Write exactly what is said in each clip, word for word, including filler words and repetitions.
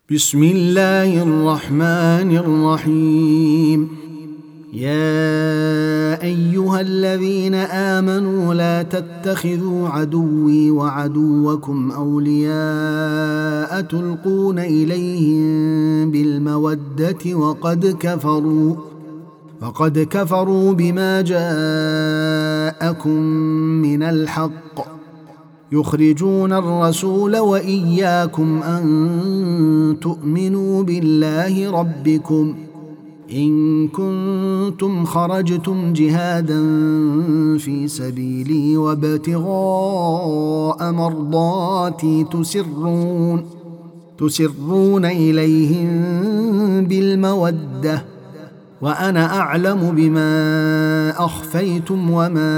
بسم الله الرحمن الرحيم. يا أيها الذين آمنوا لا تتخذوا عدوي وعدوكم أولياء تلقون إليهم بالمودة وقد كفروا وقد كفروا بما جاءكم من الحق يخرجون الرسول وإياكم أن تؤمنوا بالله ربكم إن كنتم خرجتم جهادا في سبيلي وابتغاء مرضاتي تسرون تسرون إليهم بالمودة وأنا أعلم بما أخفيتم وما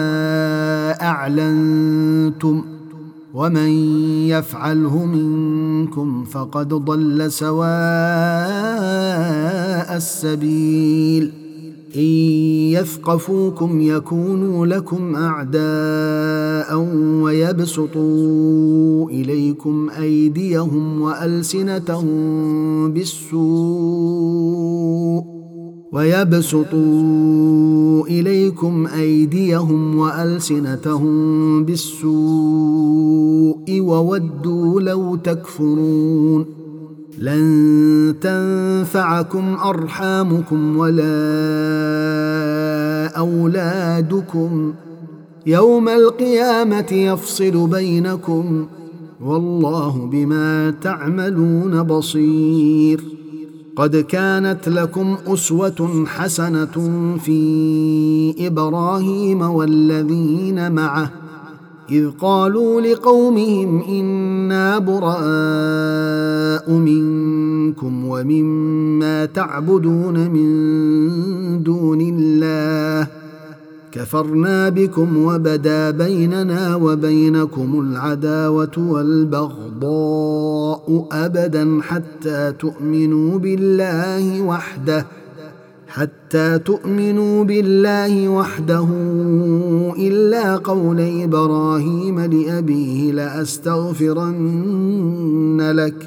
أعلنتم ومن يفعله منكم فقد ضل سواء السبيل. إن يثقفوكم يكونوا لكم أعداء ويبسطوا إليكم أيديهم وألسنتهم بالسوء ويبسطوا إليكم أيديهم وألسنتهم بالسوء وودوا لو تكفرون. لن تنفعكم أرحامكم ولا أولادكم يوم القيامة يفصل بينكم والله بما تعملون بصير. قد كانت لكم أسوة حسنة في إبراهيم والذين معه إذ قالوا لقومهم إنا براء منكم ومما تعبدون من دون الله كفرنا بكم وبدا بيننا وبينكم العداوة والبغضاء أبدا حتى تؤمنوا بالله وحده حتى تؤمنوا بالله وحده إلا قول إبراهيم لأبيه لأستغفرن لك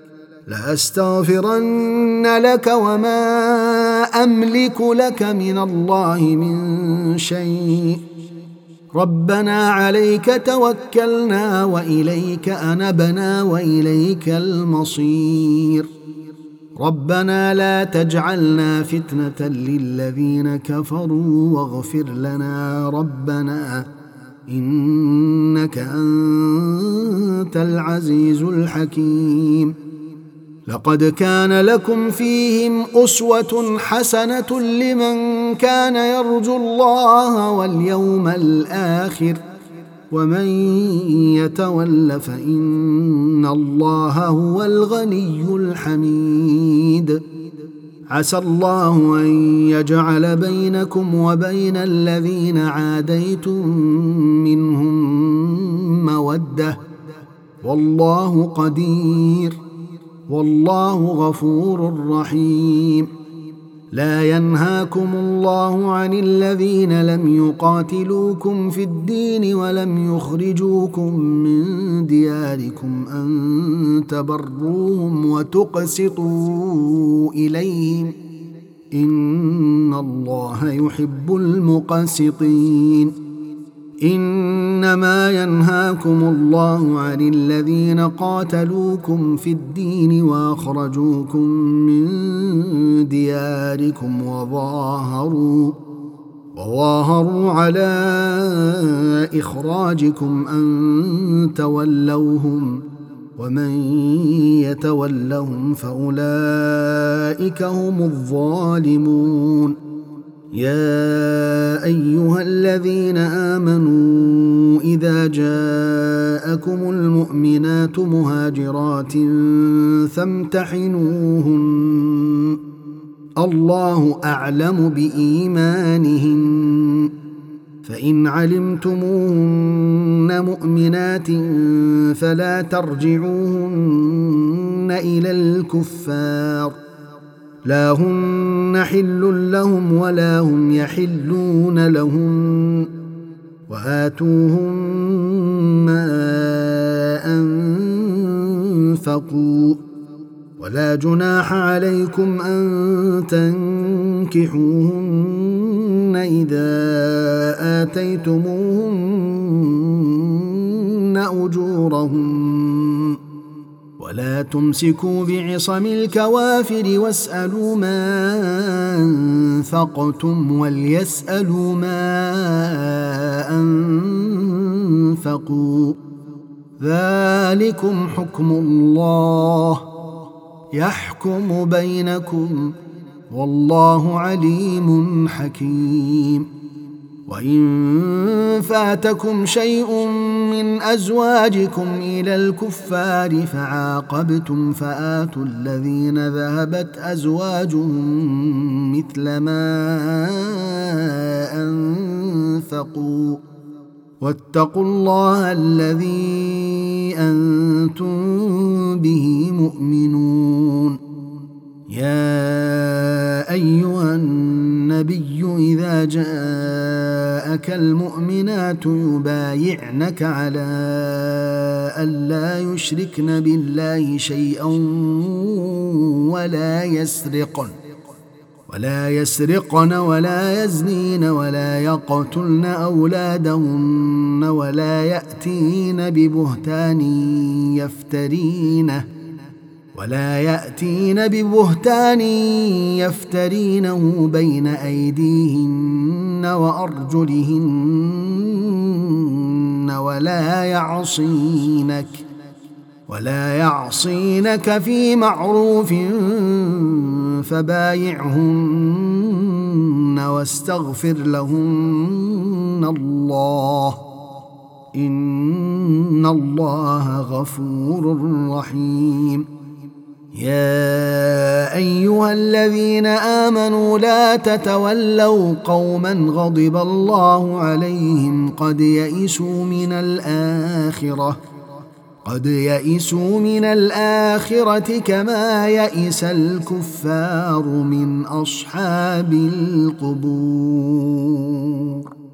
لأستغفرن لك وما أملك لك من الله من شيء ربنا عليك توكلنا وإليك أنبنا وإليك المصير. ربنا لا تجعلنا فتنة للذين كفروا واغفر لنا ربنا إنك أنت العزيز الحكيم. لقد كان لكم فيهم أسوة حسنة لمن كان يرجو الله واليوم الآخر ومن يتول فإن الله هو الغني الحميد. عسى الله أن يجعل بينكم وبين الذين عاديتم منهم مودة والله قدير والله غفور رحيم. لا ينهاكم الله عن الذين لم يقاتلوكم في الدين ولم يخرجوكم من دياركم أن تبروهم وتقسطوا إليهم إن الله يحب المقسطين. إنما ينهاكم الله عن الذين قاتلوكم في الدين وأخرجوكم من دياركم وظاهروا وظاهروا على إخراجكم أن تولوهم ومن يتولهم فأولئك هم الظالمون. يا أيها الذين آمنوا إذا جاءكم المؤمنات مهاجرات فامتحنوهن الله أعلم بإيمانهن فإن علمتموهن مؤمنات فلا ترجعوهن إلى الكفار لا هن حل لهم ولا هم يحلون لهم وآتوهم ما أنفقوا ولا جناح عليكم أن تنكحوهن إذا آتيتموهن أجورهن ولا تمسكوا بعصم الكوافر واسألوا ما أنفقتم وليسألوا ما أنفقوا ذلكم حكم الله يحكم بينكم والله عليم حكيم. وإن فاتكم شيء من أزواجكم إلى الكفار فعاقبتم فآتوا الذين ذهبت أزواجهم مثل ما أنفقوا واتقوا الله الذي أنتم به مؤمنون. يا أيها النبي إذا جاءك المؤمنات يبايعنك على ألا يشركن بالله شيئا ولا يسرقن ولا يسرقن ولا يزنين ولا يقتلن أولادهن ولا يأتين ببهتان يفترينه ولا يأتين ببهتان يفترينه بين أيديهن وأرجلهن ولا يعصينك ولا يعصينك في معروف فبايعهن واستغفر لهن الله إن الله غفور رحيم. يا أيها الذين آمنوا لا تتولوا قوما غضب الله عليهم قد يئسوا من الآخرة قد يئسوا من الآخرة كما يئس الكفار من أصحاب القبور.